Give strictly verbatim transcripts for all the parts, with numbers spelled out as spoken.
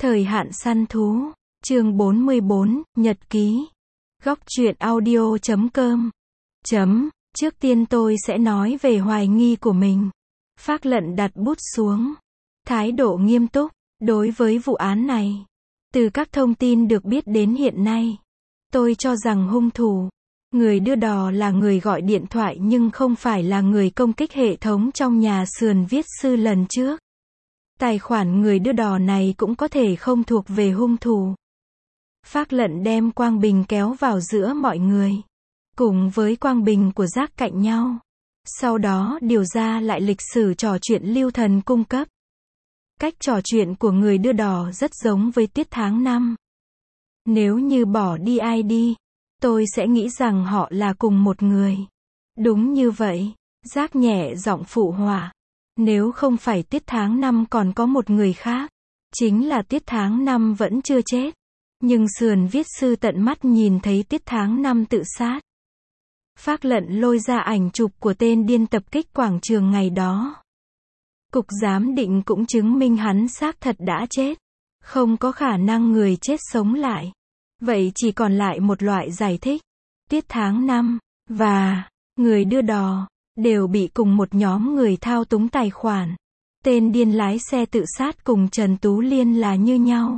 Thời hạn săn thú, chương bốn mươi bốn, Nhật ký. Góc truyện audio chấm com. Chấm, trước tiên tôi sẽ nói về hoài nghi của mình. Phác Lận đặt bút xuống. Thái độ nghiêm túc, đối với vụ án này. Từ các thông tin được biết đến hiện nay, tôi cho rằng hung thủ, người đưa đò là người gọi điện thoại nhưng không phải là người công kích hệ thống trong nhà sườn viết sư lần trước. Tài khoản người đưa đò này cũng có thể không thuộc về hung thủ. Phác Lận đem quang bình kéo vào giữa mọi người, cùng với quang bình của Giác cạnh nhau. Sau đó điều ra lại lịch sử trò chuyện Lưu Thần cung cấp. Cách trò chuyện của người đưa đò rất giống với Tiết Tháng Năm. Nếu như bỏ đi ai đi, tôi sẽ nghĩ rằng họ là cùng một người. Đúng như vậy, Giác nhẹ giọng phụ họa. Nếu không phải Tiết Tháng Năm còn có một người khác, chính là Tiết Tháng Năm vẫn chưa chết. Nhưng sườn viết sư tận mắt nhìn thấy Tiết Tháng Năm tự sát. Phác Lận lôi ra ảnh chụp của tên điên tập kích quảng trường ngày đó. Cục giám định cũng chứng minh hắn xác thật đã chết. Không có khả năng người chết sống lại. Vậy chỉ còn lại một loại giải thích. Tiết Tháng Năm và người đưa đò đều bị cùng một nhóm người thao túng tài khoản. Tên điên lái xe tự sát cùng Trần Tú Liên là như nhau.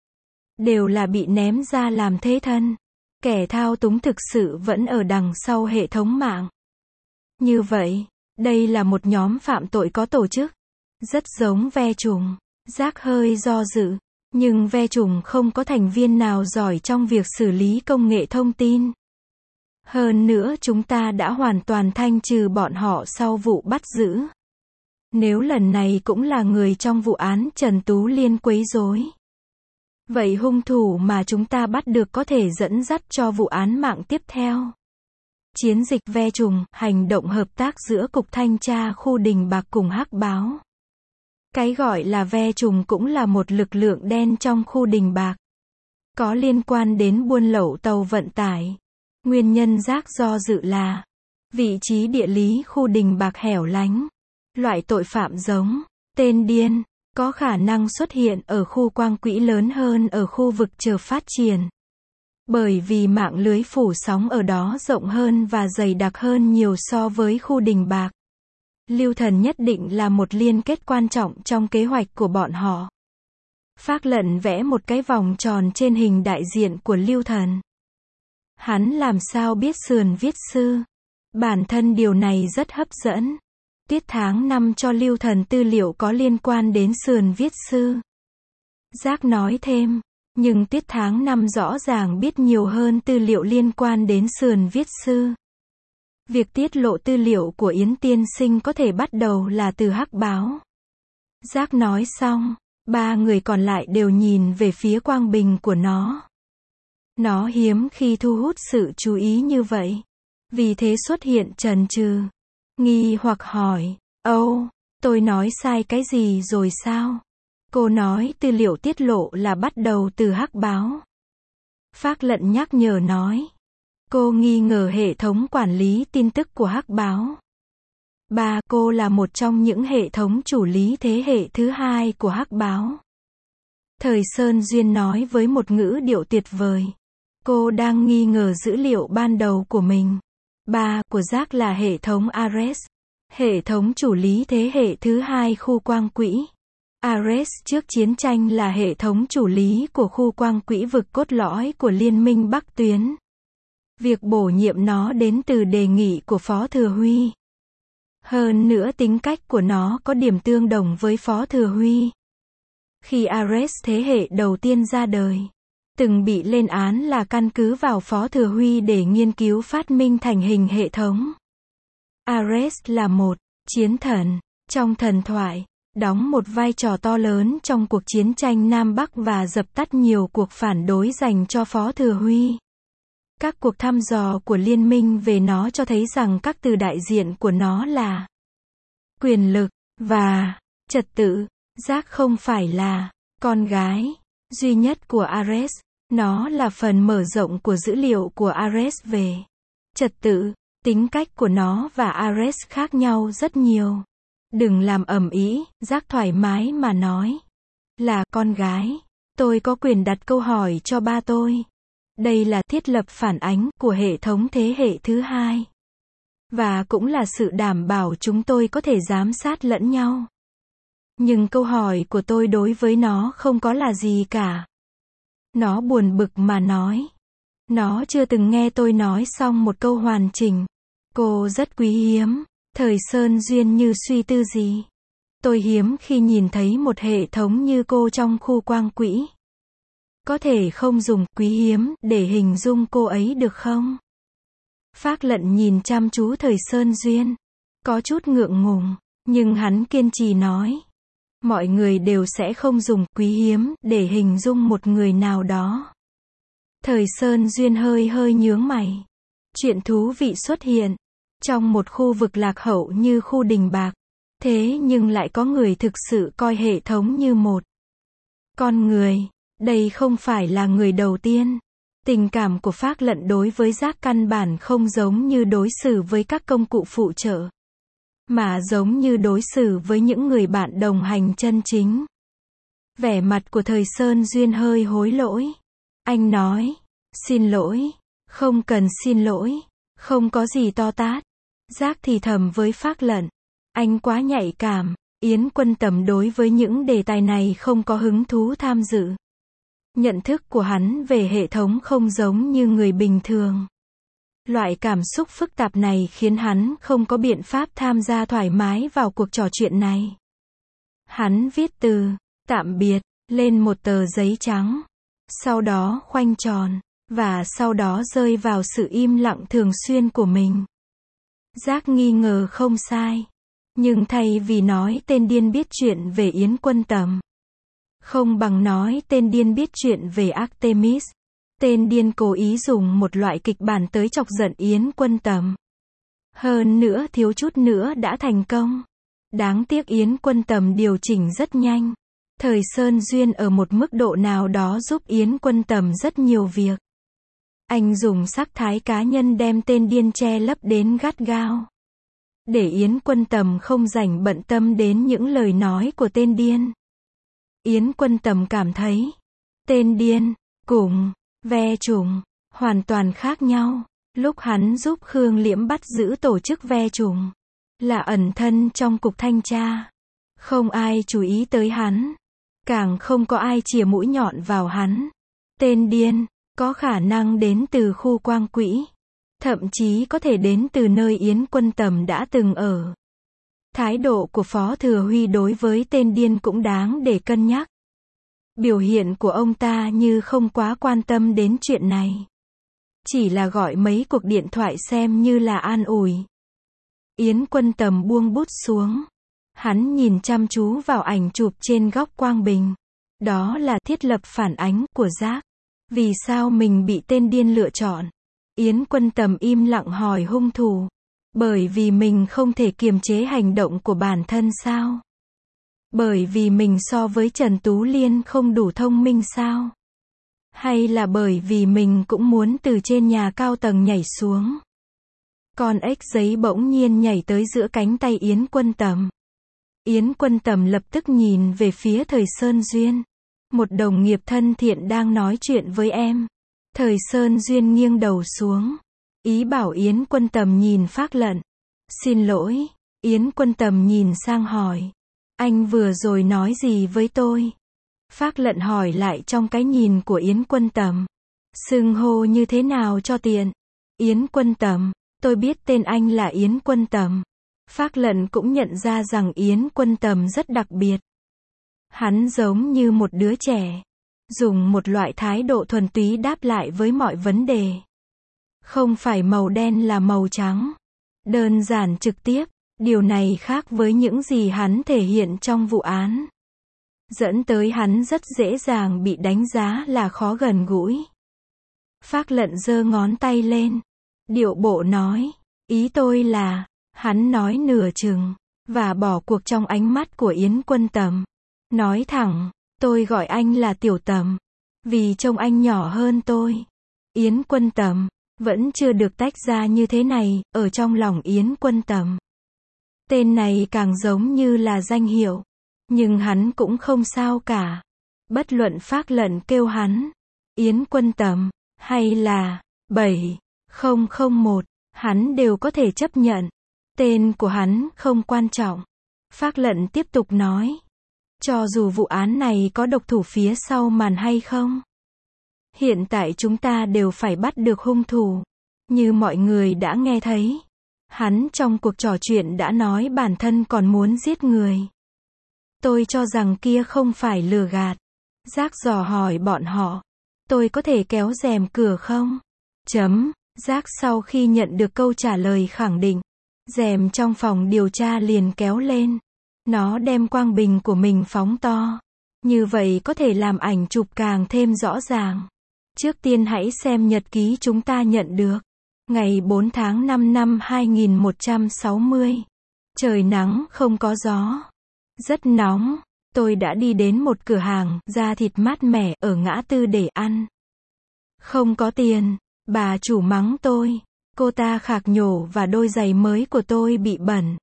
Đều là bị ném ra làm thế thân. Kẻ thao túng thực sự vẫn ở đằng sau hệ thống mạng. Như vậy, đây là một nhóm phạm tội có tổ chức. Rất giống ve trùng. Giác hơi do dự. Nhưng ve trùng không có thành viên nào giỏi trong việc xử lý công nghệ thông tin. Hơn nữa chúng ta đã hoàn toàn thanh trừ bọn họ sau vụ bắt giữ. Nếu lần này cũng là người trong vụ án Trần Tú Liên quấy rối, vậy hung thủ mà chúng ta bắt được có thể dẫn dắt cho vụ án mạng tiếp theo. Chiến dịch ve trùng, hành động hợp tác giữa Cục Thanh tra khu Đình Bạc cùng Hắc Báo. Cái gọi là ve trùng cũng là một lực lượng đen trong khu Đình Bạc. Có liên quan đến buôn lậu tàu vận tải. Nguyên nhân Giác do dự là vị trí địa lý khu Đình Bạc hẻo lánh. Loại tội phạm giống tên điên có khả năng xuất hiện ở khu quang quỹ lớn hơn ở khu vực chờ phát triển. Bởi vì mạng lưới phủ sóng ở đó rộng hơn và dày đặc hơn nhiều so với khu Đình Bạc. Lưu Thần nhất định là một liên kết quan trọng trong kế hoạch của bọn họ. Phác Lận vẽ một cái vòng tròn trên hình đại diện của Lưu Thần. Hắn làm sao biết sườn viết sư? Bản thân điều này rất hấp dẫn. Tiết Tháng Năm cho Lưu Thần tư liệu có liên quan đến sườn viết sư. Giác nói thêm, nhưng Tiết Tháng Năm rõ ràng biết nhiều hơn tư liệu liên quan đến sườn viết sư. Việc tiết lộ tư liệu của Yến tiên sinh có thể bắt đầu là từ Hắc Báo. Giác nói xong, ba người còn lại đều nhìn về phía quang bình của nó. Nó hiếm khi thu hút sự chú ý như vậy. Vì thế xuất hiện chần chừ, nghi hoặc hỏi, Âu, tôi nói sai cái gì rồi sao? Cô nói tư liệu tiết lộ là bắt đầu từ Hắc Báo. Phác Lận nhắc nhở nói. Cô nghi ngờ hệ thống quản lý tin tức của Hắc Báo. Ba, cô là một trong những hệ thống chủ lý thế hệ thứ hai của Hắc Báo. Thời Sơn Duyên nói với một ngữ điệu tuyệt vời. Cô đang nghi ngờ dữ liệu ban đầu của mình. Ba, của Giác là hệ thống Ares. Hệ thống chủ lý thế hệ thứ hai khu quang quỹ. Ares trước chiến tranh là hệ thống chủ lý của khu quang quỹ vực cốt lõi của Liên minh Bắc Tuyến. Việc bổ nhiệm nó đến từ đề nghị của Phó Thừa Huy. Hơn nữa tính cách của nó có điểm tương đồng với Phó Thừa Huy. Khi Ares thế hệ đầu tiên ra đời, từng bị lên án là căn cứ vào Phó Thừa Huy để nghiên cứu phát minh thành hình hệ thống. Ares là một chiến thần trong thần thoại, đóng một vai trò to lớn trong cuộc chiến tranh Nam Bắc và dập tắt nhiều cuộc phản đối dành cho Phó Thừa Huy. Các cuộc thăm dò của liên minh về nó cho thấy rằng các từ đại diện của nó là quyền lực và trật tự. Giác không phải là con gái duy nhất của Ares. Nó là phần mở rộng của dữ liệu của Ares về trật tự. Tính cách của nó và Ares khác nhau rất nhiều. Đừng làm ầm ĩ, Giác thoải mái mà nói. Là con gái. Tôi có quyền đặt câu hỏi cho ba tôi. Đây là thiết lập phản ánh của hệ thống thế hệ thứ hai. Và cũng là sự đảm bảo chúng tôi có thể giám sát lẫn nhau. Nhưng câu hỏi của tôi đối với nó không có là gì cả. Nó buồn bực mà nói. Nó chưa từng nghe tôi nói xong một câu hoàn chỉnh. Cô rất quý hiếm. Thời Sơn Duyên như suy tư gì. Tôi hiếm khi nhìn thấy một hệ thống như cô trong khu quang quỹ. Có thể không dùng quý hiếm để hình dung cô ấy được không? Phác Lận nhìn chăm chú Thời Sơn Duyên. Có chút ngượng ngùng. Nhưng hắn kiên trì nói. Mọi người đều sẽ không dùng quý hiếm để hình dung một người nào đó. Thời Sơn Duyên hơi hơi nhướng mày. Chuyện thú vị xuất hiện. Trong một khu vực lạc hậu như khu Đình Bạc. Thế nhưng lại có người thực sự coi hệ thống như một con người. Đây không phải là người đầu tiên. Tình cảm của Phác Lận đối với rác căn bản không giống như đối xử với các công cụ phụ trợ. Mà giống như đối xử với những người bạn đồng hành chân chính. Vẻ mặt của Thời Sơn Duyên hơi hối lỗi. Anh nói, xin lỗi, không cần xin lỗi, không có gì to tát. Giác thì thầm với Phác Lận. Anh quá nhạy cảm, Yến Quân Tầm đối với những đề tài này không có hứng thú tham dự. Nhận thức của hắn về hệ thống không giống như người bình thường. Loại cảm xúc phức tạp này khiến hắn không có biện pháp tham gia thoải mái vào cuộc trò chuyện này. Hắn viết từ, tạm biệt, lên một tờ giấy trắng. Sau đó khoanh tròn, và sau đó rơi vào sự im lặng thường xuyên của mình. Giác nghi ngờ không sai. Nhưng thay vì nói tên điên biết chuyện về Yến Quân Tầm. Không bằng nói tên điên biết chuyện về Artemis. Tên điên cố ý dùng một loại kịch bản tới chọc giận Yến Quân Tầm. Hơn nữa thiếu chút nữa đã thành công. Đáng tiếc Yến Quân Tầm điều chỉnh rất nhanh. Thời Sơn Duyên ở một mức độ nào đó giúp Yến Quân Tầm rất nhiều việc. Anh dùng sắc thái cá nhân đem tên điên che lấp đến gắt gao. Để Yến Quân Tầm không rảnh bận tâm đến những lời nói của tên điên. Yến Quân Tầm cảm thấy, tên điên, cùng, ve trùng, hoàn toàn khác nhau. Lúc hắn giúp Khương Liễm bắt giữ tổ chức ve trùng, là ẩn thân trong cục thanh tra. Không ai chú ý tới hắn. Càng không có ai chìa mũi nhọn vào hắn. Tên điên, có khả năng đến từ khu quang quỹ. Thậm chí có thể đến từ nơi Yến Quân Tầm đã từng ở. Thái độ của Phó Thừa Huy đối với tên điên cũng đáng để cân nhắc. Biểu hiện của ông ta như không quá quan tâm đến chuyện này. Chỉ là gọi mấy cuộc điện thoại xem như là an ủi. Yến Quân Tầm buông bút xuống. Hắn nhìn chăm chú vào ảnh chụp trên góc quang bình. Đó là thiết lập phản ánh của Giác. Vì sao mình bị tên điên lựa chọn? Yến Quân Tầm im lặng hỏi hung thủ. Bởi vì mình không thể kiềm chế hành động của bản thân sao? Bởi vì mình so với Trần Tú Liên không đủ thông minh sao? Hay là bởi vì mình cũng muốn từ trên nhà cao tầng nhảy xuống? Con ếch giấy bỗng nhiên nhảy tới giữa cánh tay Yến Quân Tầm. Yến Quân Tầm lập tức nhìn về phía Thời Sơn Duyên. Một đồng nghiệp thân thiện đang nói chuyện với em. Thời Sơn Duyên nghiêng đầu xuống. Ý bảo Yến Quân Tầm nhìn Phác Lận. Xin lỗi. Yến Quân Tầm nhìn sang hỏi. Anh vừa rồi nói gì với tôi? Phác Lận hỏi lại trong cái nhìn của Yến Quân Tầm. Xưng hô như thế nào cho tiện? Yến Quân Tầm. Tôi biết tên anh là Yến Quân Tầm. Phác Lận cũng nhận ra rằng Yến Quân Tầm rất đặc biệt. Hắn giống như một đứa trẻ. Dùng một loại thái độ thuần túy đáp lại với mọi vấn đề. Không phải màu đen là màu trắng. Đơn giản trực tiếp. Điều này khác với những gì hắn thể hiện trong vụ án. Dẫn tới hắn rất dễ dàng bị đánh giá là khó gần gũi. Phác Lận giơ ngón tay lên. Điệu bộ nói. Ý tôi là, hắn nói nửa chừng, và bỏ cuộc trong ánh mắt của Yến Quân Tầm. Nói thẳng, tôi gọi anh là Tiểu Tầm. Vì trông anh nhỏ hơn tôi. Yến Quân Tầm, vẫn chưa được tách ra như thế này, ở trong lòng Yến Quân Tầm. Tên này càng giống như là danh hiệu. Nhưng hắn cũng không sao cả. Bất luận Phác Lận kêu hắn Yến Quân Tầm hay là bảy không không một, hắn đều có thể chấp nhận. Tên của hắn không quan trọng. Phác Lận tiếp tục nói. Cho dù vụ án này có độc thủ phía sau màn hay không, hiện tại chúng ta đều phải bắt được hung thủ. Như mọi người đã nghe thấy, hắn trong cuộc trò chuyện đã nói bản thân còn muốn giết người. Tôi cho rằng kia không phải lừa gạt. Giác dò hỏi bọn họ. Tôi có thể kéo rèm cửa không? Chấm. Giác sau khi nhận được câu trả lời khẳng định, rèm trong phòng điều tra liền kéo lên. Nó đem quang bình của mình phóng to. Như vậy có thể làm ảnh chụp càng thêm rõ ràng. Trước tiên hãy xem nhật ký chúng ta nhận được. Ngày bốn tháng năm năm hai nghìn một trăm sáu mươi. Trời nắng không có gió. Rất nóng. Tôi đã đi đến một cửa hàng da thịt mát mẻ ở ngã tư để ăn. Không có tiền. Bà chủ mắng tôi. Cô ta khạc nhổ và đôi giày mới của tôi bị bẩn.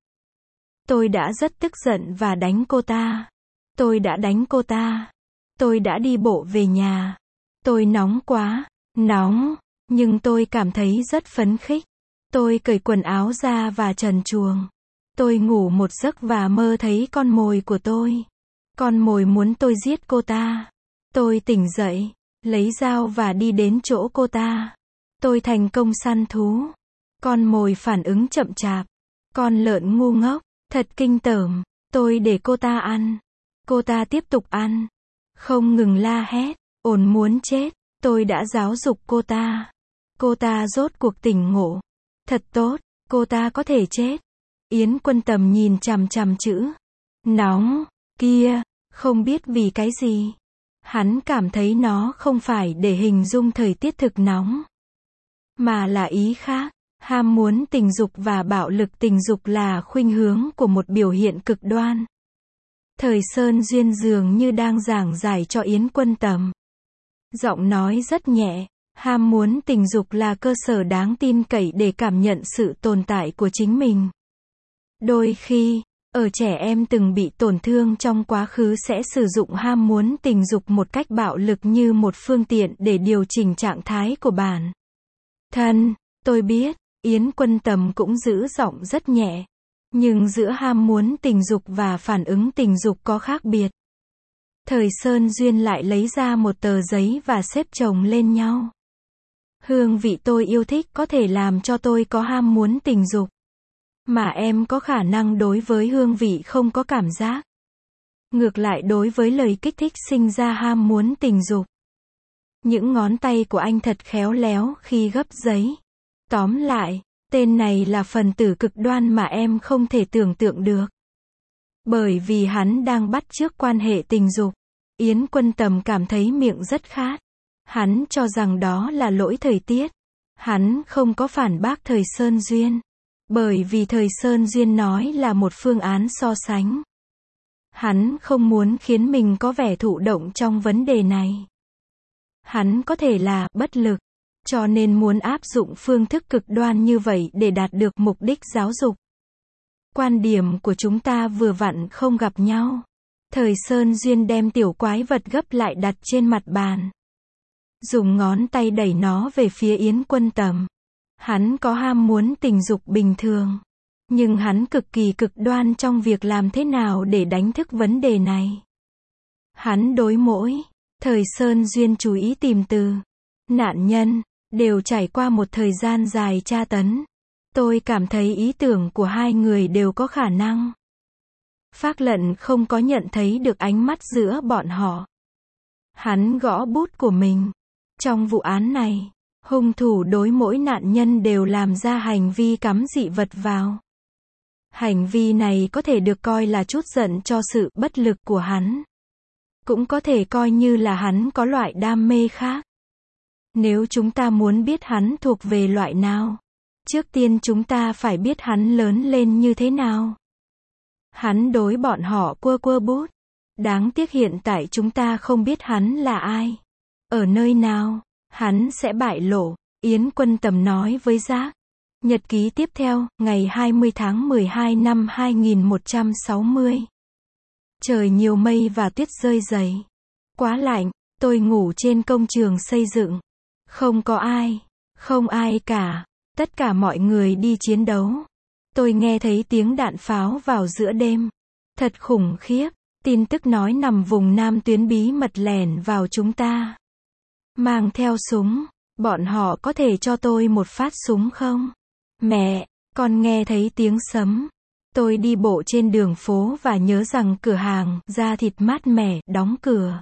Tôi đã rất tức giận và đánh cô ta. Tôi đã đánh cô ta. Tôi đã đi bộ về nhà. Tôi nóng quá. Nóng. Nhưng tôi cảm thấy rất phấn khích. Tôi cởi quần áo ra và trần truồng. Tôi ngủ một giấc và mơ thấy con mồi của tôi. Con mồi muốn tôi giết cô ta. Tôi tỉnh dậy, lấy dao và đi đến chỗ cô ta. Tôi thành công săn thú. Con mồi phản ứng chậm chạp. Con lợn ngu ngốc, thật kinh tởm. Tôi để cô ta ăn. Cô ta tiếp tục ăn. Không ngừng la hét, ồn muốn chết. Tôi đã giáo dục cô ta. Cô ta rốt cuộc tỉnh ngộ. Thật tốt, cô ta có thể chết. Yến Quân Tầm nhìn chằm chằm chữ nóng kia, không biết vì cái gì. Hắn cảm thấy nó không phải để hình dung thời tiết thực nóng, mà là ý khác. Ham muốn tình dục và bạo lực tình dục là khuynh hướng của một biểu hiện cực đoan. Thời Sơn Duyên dường như đang giảng giải cho Yến Quân Tầm. Giọng nói rất nhẹ. Ham muốn tình dục là cơ sở đáng tin cậy để cảm nhận sự tồn tại của chính mình. Đôi khi, ở trẻ em từng bị tổn thương trong quá khứ sẽ sử dụng ham muốn tình dục một cách bạo lực như một phương tiện để điều chỉnh trạng thái của bản thân. Tôi biết, Yến Quân Tầm cũng giữ giọng rất nhẹ. Nhưng giữa ham muốn tình dục và phản ứng tình dục có khác biệt. Thời Sơn Duyên lại lấy ra một tờ giấy và xếp chồng lên nhau. Hương vị tôi yêu thích có thể làm cho tôi có ham muốn tình dục. Mà em có khả năng đối với hương vị không có cảm giác. Ngược lại đối với lời kích thích sinh ra ham muốn tình dục. Những ngón tay của anh thật khéo léo khi gấp giấy. Tóm lại, tên này là phần tử cực đoan mà em không thể tưởng tượng được. Bởi vì hắn đang bắt chước quan hệ tình dục. Yến Quân Tầm cảm thấy miệng rất khát. Hắn cho rằng đó là lỗi thời tiết. Hắn không có phản bác Thời Sơn Duyên. Bởi vì Thời Sơn Duyên nói là một phương án so sánh. Hắn không muốn khiến mình có vẻ thụ động trong vấn đề này. Hắn có thể là bất lực, cho nên muốn áp dụng phương thức cực đoan như vậy để đạt được mục đích giáo dục. Quan điểm của chúng ta vừa vặn không gặp nhau. Thời Sơn Duyên đem tiểu quái vật gấp lại đặt trên mặt bàn. Dùng ngón tay đẩy nó về phía Yến Quân Tầm. Hắn có ham muốn tình dục bình thường. Nhưng hắn cực kỳ cực đoan trong việc làm thế nào để đánh thức vấn đề này. Hắn đối mỗi, Thời Sơn Duyên chú ý tìm từ, nạn nhân, đều trải qua một thời gian dài tra tấn. Tôi cảm thấy ý tưởng của hai người đều có khả năng. Phác Lận không có nhận thấy được ánh mắt giữa bọn họ. Hắn gõ bút của mình. Trong vụ án này, hung thủ đối mỗi nạn nhân đều làm ra hành vi cắm dị vật vào. Hành vi này có thể được coi là trút giận cho sự bất lực của hắn. Cũng có thể coi như là hắn có loại đam mê khác. Nếu chúng ta muốn biết hắn thuộc về loại nào, trước tiên chúng ta phải biết hắn lớn lên như thế nào. Hắn đối bọn họ quơ quơ bút. Đáng tiếc hiện tại chúng ta không biết hắn là ai. Ở nơi nào, hắn sẽ bại lộ, Yến Quân Tầm nói với Giác. Nhật ký tiếp theo, ngày hai mươi tháng mười hai năm hai nghìn một trăm sáu mươi. Trời nhiều mây và tuyết rơi dày. Quá lạnh, tôi ngủ trên công trường xây dựng. Không có ai, không ai cả. Tất cả mọi người đi chiến đấu. Tôi nghe thấy tiếng đạn pháo vào giữa đêm. Thật khủng khiếp. Tin tức nói nằm vùng Nam tuyến bí mật lẻn vào chúng ta. Mang theo súng. Bọn họ có thể cho tôi một phát súng không? Mẹ, con nghe thấy tiếng sấm. Tôi đi bộ trên đường phố và nhớ rằng cửa hàng da thịt mát mẻ đóng cửa.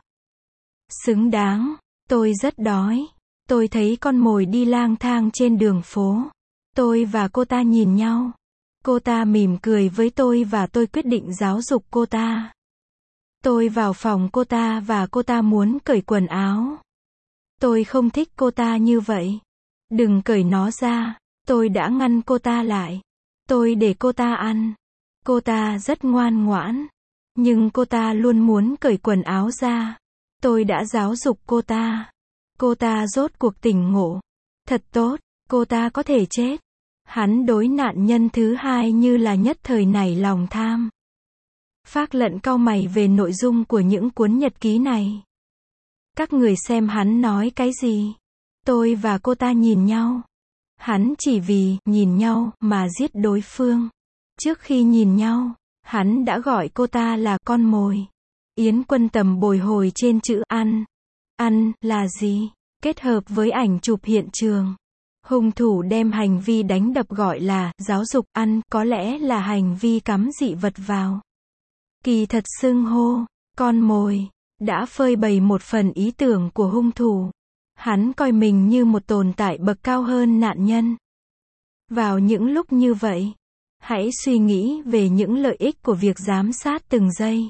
Xứng đáng. Tôi rất đói. Tôi thấy con mồi đi lang thang trên đường phố. Tôi và cô ta nhìn nhau. Cô ta mỉm cười với tôi và tôi quyết định giáo dục cô ta. Tôi vào phòng cô ta và cô ta muốn cởi quần áo. Tôi không thích cô ta như vậy. Đừng cởi nó ra. Tôi đã ngăn cô ta lại. Tôi để cô ta ăn. Cô ta rất ngoan ngoãn. Nhưng cô ta luôn muốn cởi quần áo ra. Tôi đã giáo dục cô ta. Cô ta rốt cuộc tỉnh ngộ. Thật tốt, cô ta có thể chết. Hắn đối nạn nhân thứ hai như là nhất thời nảy lòng tham. Phác Lận cau mày về nội dung của những cuốn nhật ký này. Các người xem hắn nói cái gì? Tôi và cô ta nhìn nhau. Hắn chỉ vì nhìn nhau mà giết đối phương. Trước khi nhìn nhau, hắn đã gọi cô ta là con mồi. Yến Quân Tầm bồi hồi trên chữ ăn. Ăn là gì? Kết hợp với ảnh chụp hiện trường. Hung thủ đem hành vi đánh đập gọi là giáo dục ăn, có lẽ là hành vi cắm dị vật vào. Kỳ thật xưng hô con mồi đã phơi bày một phần ý tưởng của hung thủ. Hắn coi mình như một tồn tại bậc cao hơn nạn nhân. Vào những lúc như vậy, hãy suy nghĩ về những lợi ích của việc giám sát từng giây.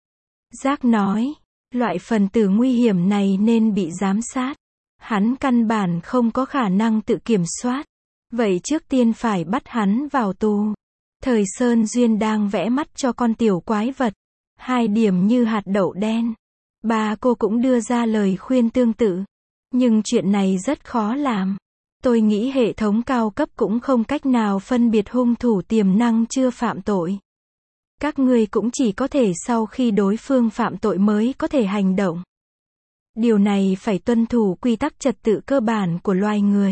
Jack nói, loại phần tử nguy hiểm này nên bị giám sát. Hắn căn bản không có khả năng tự kiểm soát. Vậy trước tiên phải bắt hắn vào tù. Thời Sơn Duyên đang vẽ mắt cho con tiểu quái vật. Hai điểm như hạt đậu đen. Bà cô cũng đưa ra lời khuyên tương tự. Nhưng chuyện này rất khó làm. Tôi nghĩ hệ thống cao cấp cũng không cách nào phân biệt hung thủ tiềm năng chưa phạm tội. Các ngươi cũng chỉ có thể sau khi đối phương phạm tội mới có thể hành động. Điều này phải tuân thủ quy tắc trật tự cơ bản của loài người.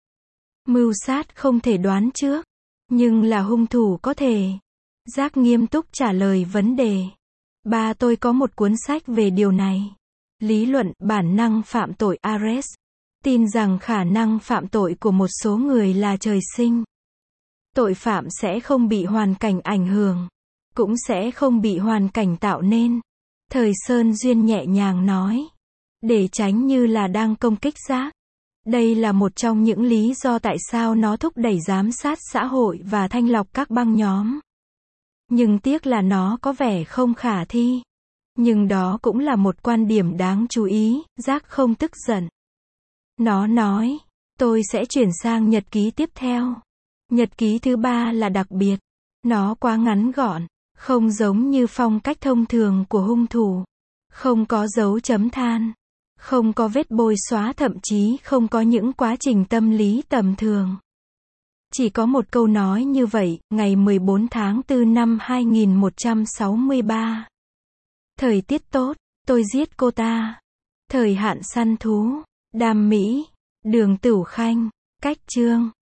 Mưu sát không thể đoán trước, nhưng là hung thủ có thể. Jack nghiêm túc trả lời vấn đề. Ba tôi có một cuốn sách về điều này. Lý luận bản năng phạm tội Ares. Tin rằng khả năng phạm tội của một số người là trời sinh. Tội phạm sẽ không bị hoàn cảnh ảnh hưởng, cũng sẽ không bị hoàn cảnh tạo nên. Thời Sơn Duyên nhẹ nhàng nói. Để tránh như là đang công kích Jack. Đây là một trong những lý do tại sao nó thúc đẩy giám sát xã hội và thanh lọc các băng nhóm. Nhưng tiếc là nó có vẻ không khả thi. Nhưng đó cũng là một quan điểm đáng chú ý. Jack không tức giận. Nó nói, tôi sẽ chuyển sang nhật ký tiếp theo. Nhật ký thứ ba là đặc biệt. Nó quá ngắn gọn, không giống như phong cách thông thường của hung thủ. Không có dấu chấm than. Không có vết bôi xóa, thậm chí không có những quá trình tâm lý tầm thường. Chỉ có một câu nói như vậy, ngày mười bốn tháng tư năm hai nghìn một trăm sáu mươi ba. Thời tiết tốt, tôi giết cô ta. Thời hạn săn thú, Đam Mỹ, Đường Tửu Khanh, Cách Chương.